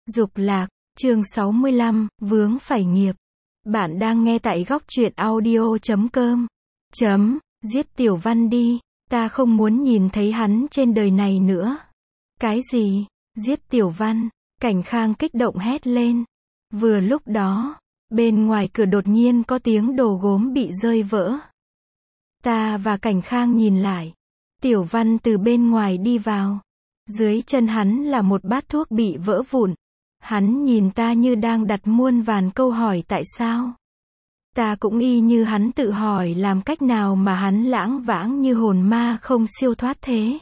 Dục lạc, chương 65, vướng phải nghiệp. Bạn đang nghe tại góc truyện audio.com. Giết Tiểu Văn đi, ta không muốn nhìn thấy hắn trên đời này nữa. Cái gì? Giết Tiểu Văn? Cảnh Khang kích động hét lên. Vừa lúc đó, bên ngoài cửa đột nhiên có tiếng đồ gốm bị rơi vỡ. Ta và Cảnh Khang nhìn lại. Tiểu Văn từ bên ngoài đi vào. Dưới chân hắn là một bát thuốc bị vỡ vụn. Hắn nhìn ta như đang đặt muôn vàn câu hỏi tại sao. Ta cũng y như hắn tự hỏi làm cách nào mà hắn lãng vãng như hồn ma không siêu thoát thế.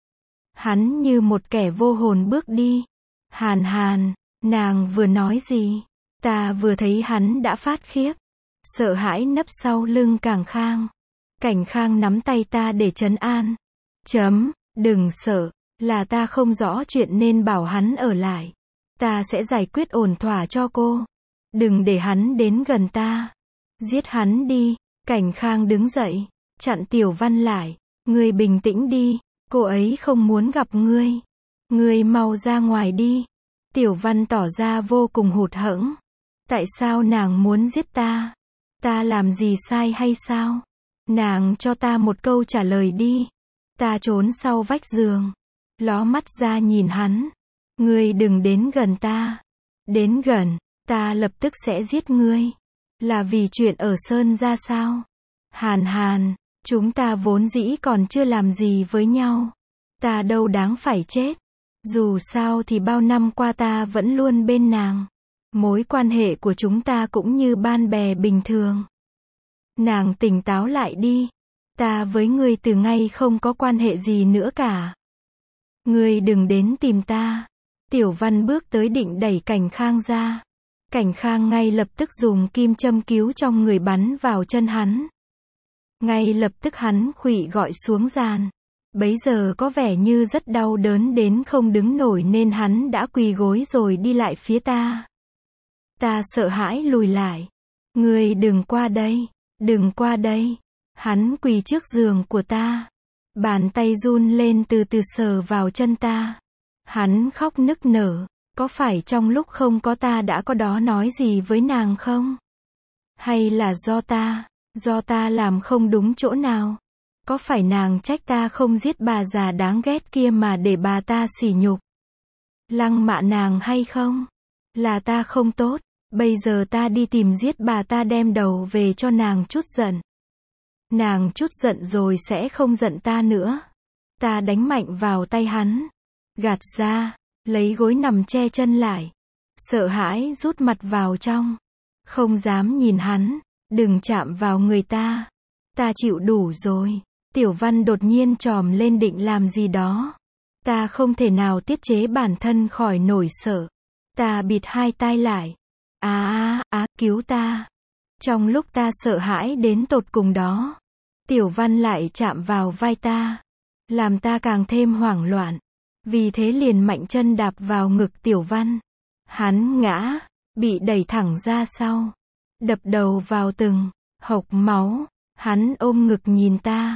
Hắn như một kẻ vô hồn bước đi. Hàn Hàn, nàng vừa nói gì? Ta vừa thấy hắn đã phát khiếp. Sợ hãi nấp sau lưng Cảnh Khang. Cảnh Khang nắm tay ta để trấn an. Đừng sợ, là ta không rõ chuyện nên bảo hắn ở lại. Ta sẽ giải quyết ổn thỏa cho cô. Đừng để hắn đến gần ta. Giết hắn đi. Cảnh Khang đứng dậy, chặn Tiểu Văn lại. Ngươi bình tĩnh đi, cô ấy không muốn gặp ngươi. Ngươi mau ra ngoài đi. Tiểu Văn tỏ ra vô cùng hụt hẫng. Tại sao nàng muốn giết ta? Ta làm gì sai hay sao? Nàng cho ta một câu trả lời đi. Ta trốn sau vách giường, ló mắt ra nhìn hắn. Ngươi đừng đến gần ta. Đến gần, ta lập tức sẽ giết ngươi. Là vì chuyện ở Sơn ra sao? Hàn Hàn, chúng ta vốn dĩ còn chưa làm gì với nhau. Ta đâu đáng phải chết. Dù sao thì bao năm qua ta vẫn luôn bên nàng. Mối quan hệ của chúng ta cũng như bạn bè bình thường. Nàng tỉnh táo lại đi. Ta với ngươi từ nay không có quan hệ gì nữa cả. Ngươi đừng đến tìm ta. Tiểu Văn bước tới định đẩy Cảnh Khang ra. Cảnh Khang ngay lập tức dùng kim châm cứu trong người bắn vào chân hắn. Ngay lập tức hắn khuỵu gọi xuống giàn. Bấy giờ có vẻ như rất đau đớn đến không đứng nổi nên hắn đã quỳ gối rồi đi lại phía ta. Ta sợ hãi lùi lại. Ngươi đừng qua đây, đừng qua đây. Hắn quỳ trước giường của ta. Bàn tay run lên từ từ sờ vào chân ta. Hắn khóc nức nở. Có phải trong lúc không có ta đã có đó nói gì với nàng không? Hay là do ta làm không đúng chỗ nào? Có phải nàng trách ta không giết bà già đáng ghét kia mà để bà ta sỉ nhục, lăng mạ nàng hay không? Là ta không tốt, bây giờ ta đi tìm giết bà ta đem đầu về cho nàng chút giận. Nàng chút giận rồi sẽ không giận ta nữa. Ta đánh mạnh vào tay hắn, gạt ra, lấy gối nằm che chân lại. Sợ hãi rút mặt vào trong, không dám nhìn hắn. Đừng chạm vào người ta. Ta chịu đủ rồi. Tiểu Văn đột nhiên trồm lên định làm gì đó. Ta không thể nào tiết chế bản thân khỏi nổi sợ. Ta bịt hai tai lại. Cứu ta. Trong lúc ta sợ hãi đến tột cùng đó, Tiểu Văn lại chạm vào vai ta, làm ta càng thêm hoảng loạn. Vì thế liền mạnh chân đạp vào ngực Tiểu Văn. Hắn ngã, bị đẩy thẳng ra sau, đập đầu vào từng hộc máu. Hắn ôm ngực nhìn ta.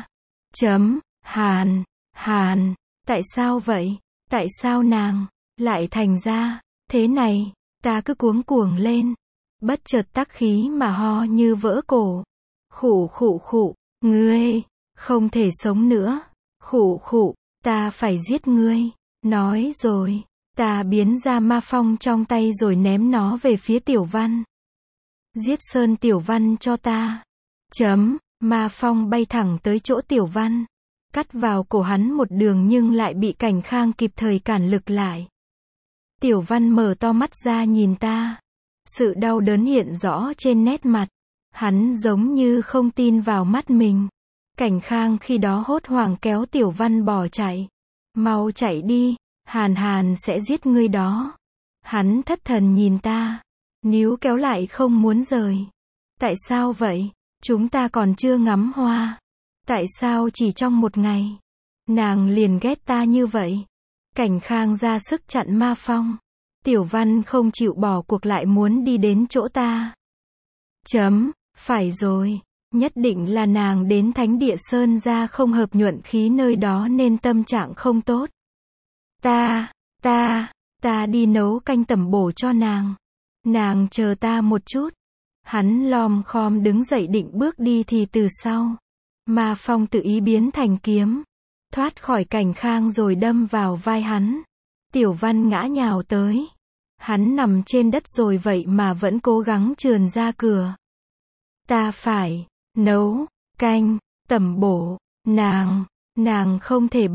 Hàn, tại sao vậy? Tại sao nàng lại thành ra thế này? Ta cứ cuống cuồng lên, bất chợt tắc khí mà ho như vỡ cổ. Khụ, ngươi không thể sống nữa. Khụ, ta phải giết ngươi. Nói rồi, ta biến ra ma phong trong tay rồi ném nó về phía Tiểu Văn. Giết Sơn Tiểu Văn cho ta. Ma phong bay thẳng tới chỗ Tiểu Văn, cắt vào cổ hắn một đường nhưng lại bị Cảnh Khang kịp thời cản lực lại. Tiểu Văn mở to mắt ra nhìn ta. Sự đau đớn hiện rõ trên nét mặt. Hắn giống như không tin vào mắt mình. Cảnh Khang khi đó hốt hoảng kéo Tiểu Văn bỏ chạy. Mau chạy đi, Hàn sẽ giết ngươi đó. Hắn thất thần nhìn ta, níu kéo lại không muốn rời. Tại sao vậy? Chúng ta còn chưa ngắm hoa. Tại sao chỉ trong một ngày, nàng liền ghét ta như vậy? Cảnh Khang ra sức chặn ma phong. Tiểu Văn không chịu bỏ cuộc lại muốn đi đến chỗ ta. Phải rồi, nhất định là nàng đến thánh địa Sơn ra không hợp nhuận khí nơi đó nên tâm trạng không tốt. Ta Ta đi nấu canh tẩm bổ cho nàng. Nàng chờ ta một chút. Hắn lom khom đứng dậy định bước đi thì từ sau, Ma Phong tự ý biến thành kiếm, thoát khỏi Cảnh Khang rồi đâm vào vai hắn. Tiểu Văn ngã nhào tới. Hắn nằm trên đất rồi vậy mà vẫn cố gắng trườn ra cửa. Ta phải nấu canh tẩm bổ, nàng không thể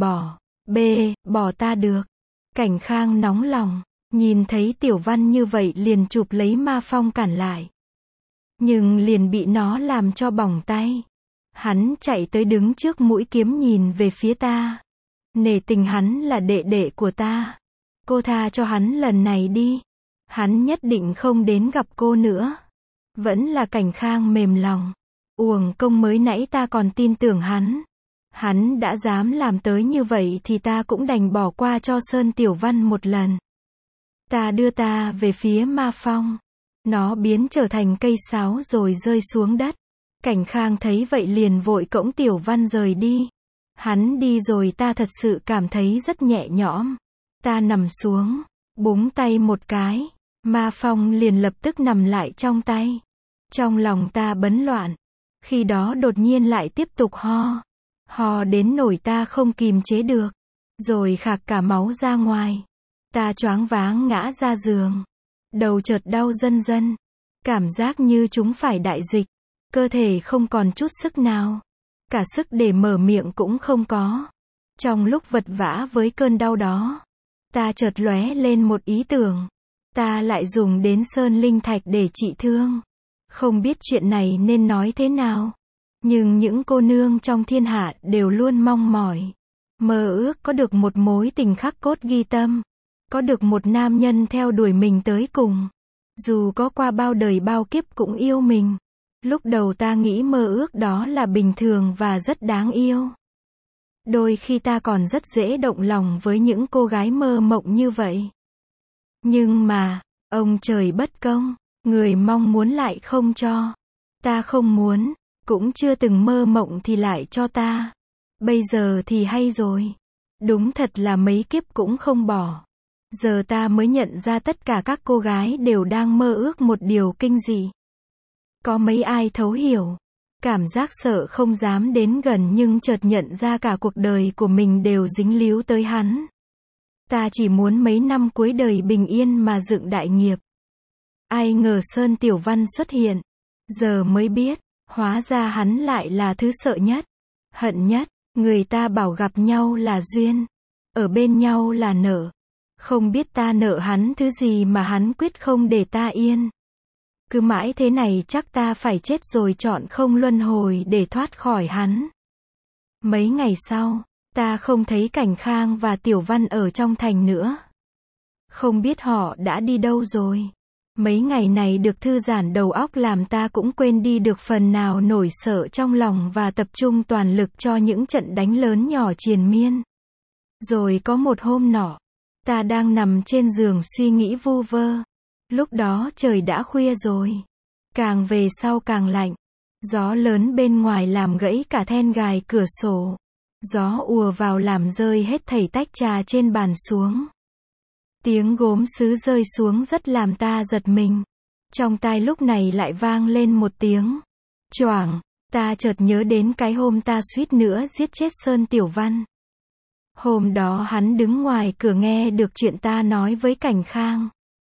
bỏ ta được. Cảnh Khang nóng lòng, nhìn thấy Tiểu Văn như vậy liền chụp lấy Ma Phong cản lại. Nhưng liền bị nó làm cho bỏng tay. Hắn chạy tới đứng trước mũi kiếm nhìn về phía ta. Nể tình hắn là đệ đệ của ta. Cô tha cho hắn lần này đi. Hắn nhất định không đến gặp cô nữa. Vẫn là Cảnh Khang mềm lòng. Uổng công mới nãy ta còn tin tưởng hắn. Hắn đã dám làm tới như vậy thì ta cũng đành bỏ qua cho Sơn Tiểu Văn một lần. Ta đưa ta về phía Ma Phong. Nó biến trở thành cây sáo rồi rơi xuống đất. Cảnh Khang thấy vậy liền vội cõng Tiểu Văn rời đi. Hắn đi rồi ta thật sự cảm thấy rất nhẹ nhõm. Ta nằm xuống, búng tay một cái. Ma Phong liền lập tức nằm lại trong tay. Trong lòng ta bấn loạn. Khi đó đột nhiên lại tiếp tục ho đến nỗi ta không kìm chế được. Rồi khạc cả máu ra ngoài. Ta choáng váng ngã ra giường. Đầu chợt đau rân rân. Cảm giác như chúng phải đại dịch. Cơ thể không còn chút sức nào. Cả sức để mở miệng cũng không có. Trong lúc vật vã với cơn đau đó, ta chợt lóe lên một ý tưởng. Ta lại dùng đến sơn linh thạch để trị thương. Không biết chuyện này nên nói thế nào. Nhưng những cô nương trong thiên hạ đều luôn mong mỏi. Mơ ước có được một mối tình khắc cốt ghi tâm. Có được một nam nhân theo đuổi mình tới cùng. Dù có qua bao đời bao kiếp cũng yêu mình. Lúc đầu ta nghĩ mơ ước đó là bình thường và rất đáng yêu. Đôi khi ta còn rất dễ động lòng với những cô gái mơ mộng như vậy. Nhưng mà, ông trời bất công, người mong muốn lại không cho. Ta không muốn, cũng chưa từng mơ mộng thì lại cho ta. Bây giờ thì hay rồi. Đúng thật là mấy kiếp cũng không bỏ. Giờ ta mới nhận ra tất cả các cô gái đều đang mơ ước một điều kinh dị. Có mấy ai thấu hiểu. Cảm giác sợ không dám đến gần nhưng chợt nhận ra cả cuộc đời của mình đều dính líu tới hắn. Ta chỉ muốn mấy năm cuối đời bình yên mà dựng đại nghiệp. Ai ngờ Sơn Tiểu Văn xuất hiện. Giờ mới biết, hóa ra hắn lại là thứ sợ nhất, hận nhất. Người ta bảo gặp nhau là duyên, ở bên nhau là nợ. Không biết ta nợ hắn thứ gì mà hắn quyết không để ta yên. Cứ mãi thế này chắc ta phải chết rồi chọn không luân hồi để thoát khỏi hắn. Mấy ngày sau, ta không thấy Cảnh Khang và Tiểu Văn ở trong thành nữa. Không biết họ đã đi đâu rồi. Mấy ngày này được thư giãn đầu óc làm ta cũng quên đi được phần nào nỗi sợ trong lòng và tập trung toàn lực cho những trận đánh lớn nhỏ triền miên. Rồi có một hôm nọ, ta đang nằm trên giường suy nghĩ vu vơ. Lúc đó trời đã khuya rồi. Càng về sau càng lạnh. Gió lớn bên ngoài làm gãy cả then gài cửa sổ. Gió ùa vào làm rơi hết thảy tách trà trên bàn xuống. Tiếng gốm sứ rơi xuống rất làm ta giật mình. Trong tai lúc này lại vang lên một tiếng choảng. Ta chợt nhớ đến cái hôm ta suýt nữa giết chết Sơn Tiểu Văn. Hôm đó hắn đứng ngoài cửa nghe được chuyện ta nói với Cảnh Khang.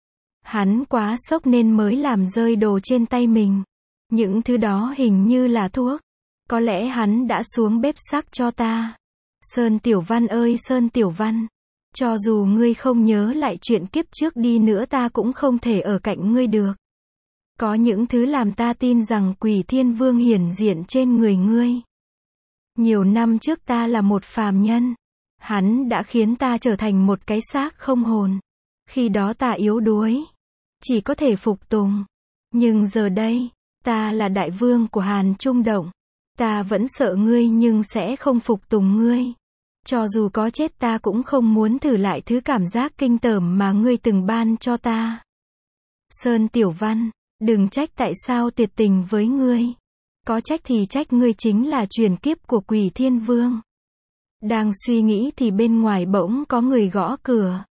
Hắn quá sốc nên mới làm rơi đồ trên tay mình. Những thứ đó hình như là thuốc. Có lẽ hắn đã xuống bếp sắc cho ta. Sơn Tiểu Văn ơi Sơn Tiểu Văn. Cho dù ngươi không nhớ lại chuyện kiếp trước đi nữa ta cũng không thể ở cạnh ngươi được. Có những thứ làm ta tin rằng Quỷ Thiên Vương hiển diện trên người ngươi. Nhiều năm trước ta là một phàm nhân. Hắn đã khiến ta trở thành một cái xác không hồn. Khi đó ta yếu đuối. Chỉ có thể phục tùng. Nhưng giờ đây, ta là đại vương của Hàn Trung Động. Ta vẫn sợ ngươi nhưng sẽ không phục tùng ngươi. Cho dù có chết ta cũng không muốn thử lại thứ cảm giác kinh tởm mà ngươi từng ban cho ta. Sơn Tiểu Văn, đừng trách tại sao tuyệt tình với ngươi. Có trách thì trách ngươi chính là truyền kiếp của Quỷ Thiên Vương. Đang suy nghĩ thì bên ngoài bỗng có người gõ cửa.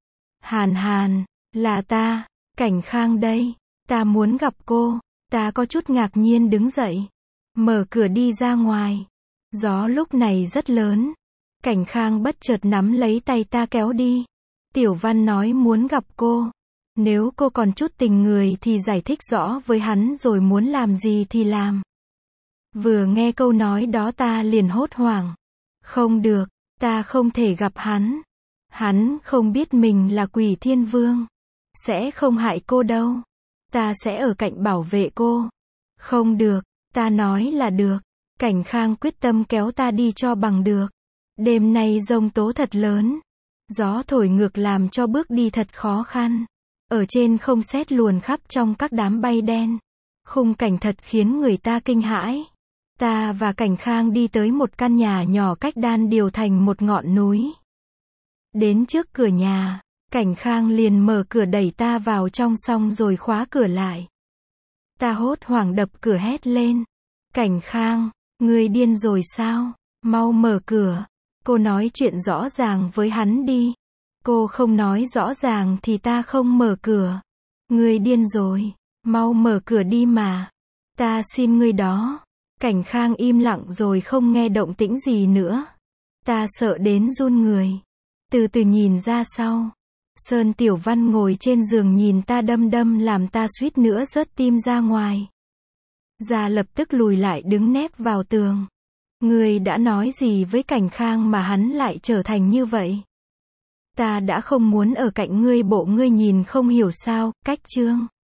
Hàn Hàn, là ta, Cảnh Khang đây, ta muốn gặp cô. Ta có chút ngạc nhiên đứng dậy, mở cửa đi ra ngoài. Gió lúc này rất lớn. Cảnh Khang bất chợt nắm lấy tay ta kéo đi. Tiểu Văn nói muốn gặp cô. Nếu cô còn chút tình người thì giải thích rõ với hắn rồi muốn làm gì thì làm. Vừa nghe câu nói đó ta liền hốt hoảng. Không được, ta không thể gặp hắn. Hắn không biết mình là Quỷ Thiên Vương. Sẽ không hại cô đâu. Ta sẽ ở cạnh bảo vệ cô. Không được, ta nói là được. Cảnh Khang quyết tâm kéo ta đi cho bằng được. Đêm nay giông tố thật lớn. Gió thổi ngược làm cho bước đi thật khó khăn. Ở trên không sét luồn khắp trong các đám bay đen. Khung cảnh thật khiến người ta kinh hãi. Ta và Cảnh Khang đi tới một căn nhà nhỏ cách đan điều thành một ngọn núi. Đến trước cửa nhà, Cảnh Khang liền mở cửa đẩy ta vào trong xong rồi khóa cửa lại. Ta hốt hoảng đập cửa hét lên. Cảnh Khang, ngươi điên rồi sao? Mau mở cửa. Cô nói chuyện rõ ràng với hắn đi. Cô không nói rõ ràng thì ta không mở cửa. Ngươi điên rồi. Mau mở cửa đi mà. Ta xin ngươi đó. Cảnh Khang im lặng rồi không nghe động tĩnh gì nữa. Ta sợ đến run người. Từ từ nhìn ra sau. Sơn Tiểu Văn ngồi trên giường nhìn ta đăm đăm làm ta suýt nữa rớt tim ra ngoài. Già lập tức lùi lại đứng nép vào tường. Ngươi đã nói gì với Cảnh Khang mà hắn lại trở thành như vậy? Ta đã không muốn ở cạnh ngươi bộ ngươi nhìn không hiểu sao, cách chương.